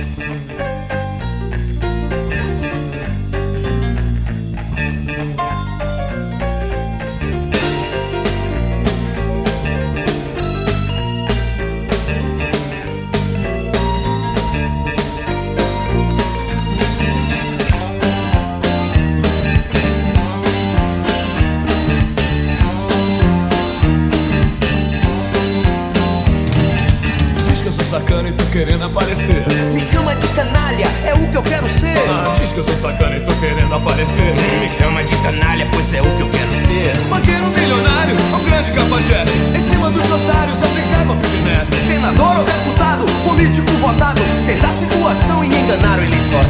Sacana e tô querendo aparecer. Me chama de canalha, é o que eu quero ser. Diz que eu sou sacana e tô querendo aparecer. Me chama de canalha, pois é o que eu quero ser. Banqueiro milionário, um grande cafajeste. Em cima dos otários, aplicava pro gineste. Senador ou deputado, político votado, sei da situação e enganar o eleitor.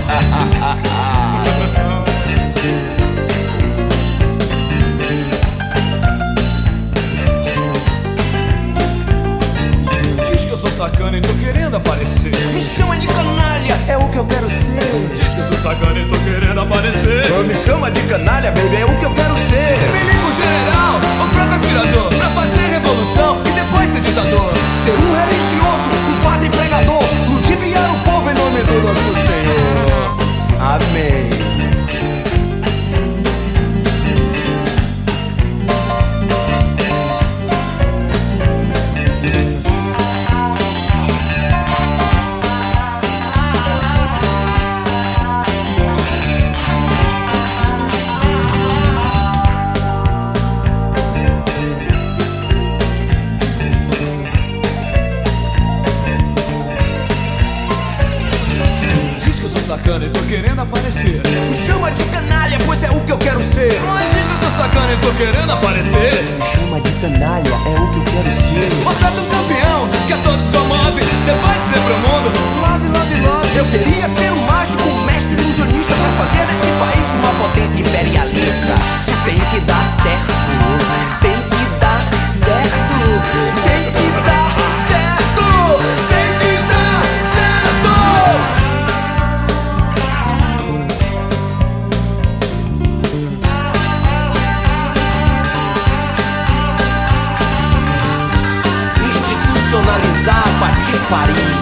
Sacana e tô querendo aparecer. Me chama de canalha, é o que eu quero ser. Diz que eu sou sacana e tô querendo aparecer. Me chama de canalha, baby, é o que eu quero ser. Me liga o general, o franco atirador, pra fazer revolução e depois ser ditador. Ser um religioso, um padre pregador, ludibriar o povo em nome do nosso Senhor. Amém. Sacana e tô querendo aparecer. Me chama de canalha, pois é o que eu quero ser. Mas diz que eu sou sacana e tô querendo aparecer. Me chama de canalha, é o que eu quero ser. Botado um campeão que a todos comove, depois de ser pro mundo, love, love, love. Eu queria ser um mágico, um mestre ilusionista, pra fazer desse país uma potência imperialista. Tem que dar certo, tem que dar certo, tem que dar certo, tem que dar certo. Institucionalizar a patifaria.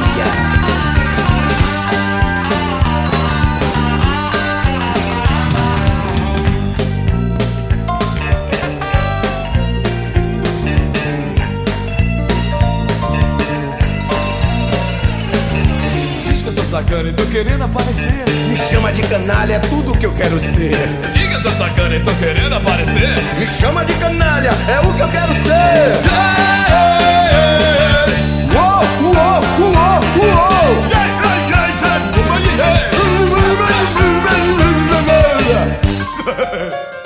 Sacana e tô querendo aparecer. Me chama de canalha, é tudo que eu quero ser. Diga que eu sou sacana e tô querendo aparecer. Me chama de canalha, é o que eu quero ser. Uou, uou, uou, uou.